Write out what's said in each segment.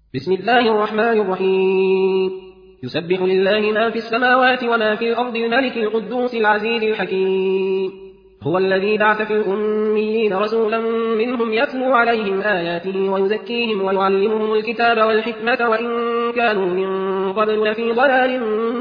بسم الله الرحمن الرحيم. يسبح لله ما في السماوات وما في الأرض الملك القدوس العزيز الحكيم. هو الذي بعث في الأميين رسولا منهم يتلو عليهم آياته ويزكيهم ويعلمهم الكتاب والحكمة وإن كانوا من قبل لفي ضلال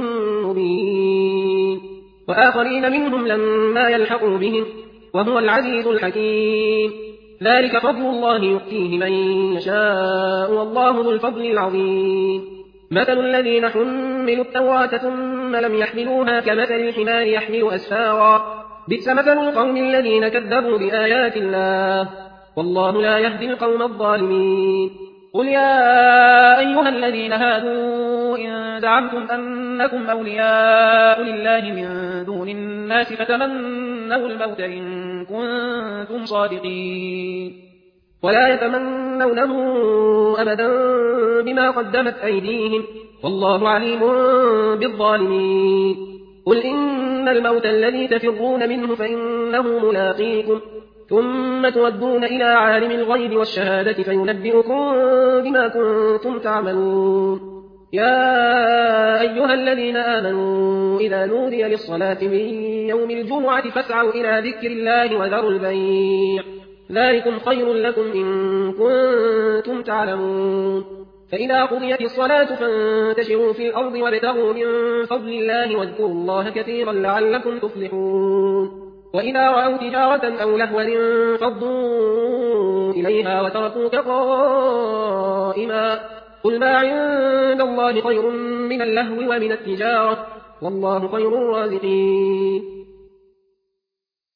مبين، وآخرين منهم لما يلحقوا بهم، وهو العزيز الحكيم. ذلك فضل الله يؤتيه من يشاء والله ذو الفضل العظيم. مثل الذين حملوا التوراة ثم لم يحملوها كمثل الحمار يحمل أسفارا، بئس مثل القوم الذين كذبوا بآيات الله، والله لا يهدي القوم الظالمين. قل يا أيها الذين هادوا إن زعمتم أنكم أولياء لله من دون الناس فتمنوا الموت إن كنتم صادقين، ولا يتمنونه أبدا بما قدمت أيديهم، والله عليم بالظالمين. قل إن الموت الذي تفرون منه فإنه ملاقيكم، ثم تودون إلى عالم الغيب والشهادة فينبئكم بما كنتم تعملون. يا أيها الذين آمنوا إذا نودي للصلاة من يوم الجمعة فاسعوا إلى ذكر الله وذروا البيع، ذلكم خير لكم إن كنتم تعلمون. فإذا قضيت الصلاة فانتشروا في الأرض وابتغوا من فضل الله واذكروا الله كثيرا لعلكم تفلحون. وإذا رأوا تجارة أو لهوا انفضوا إليها وتركوك قائما، قل ما عند الله خير من اللهو ومن التجارة، والله خير الرازقين.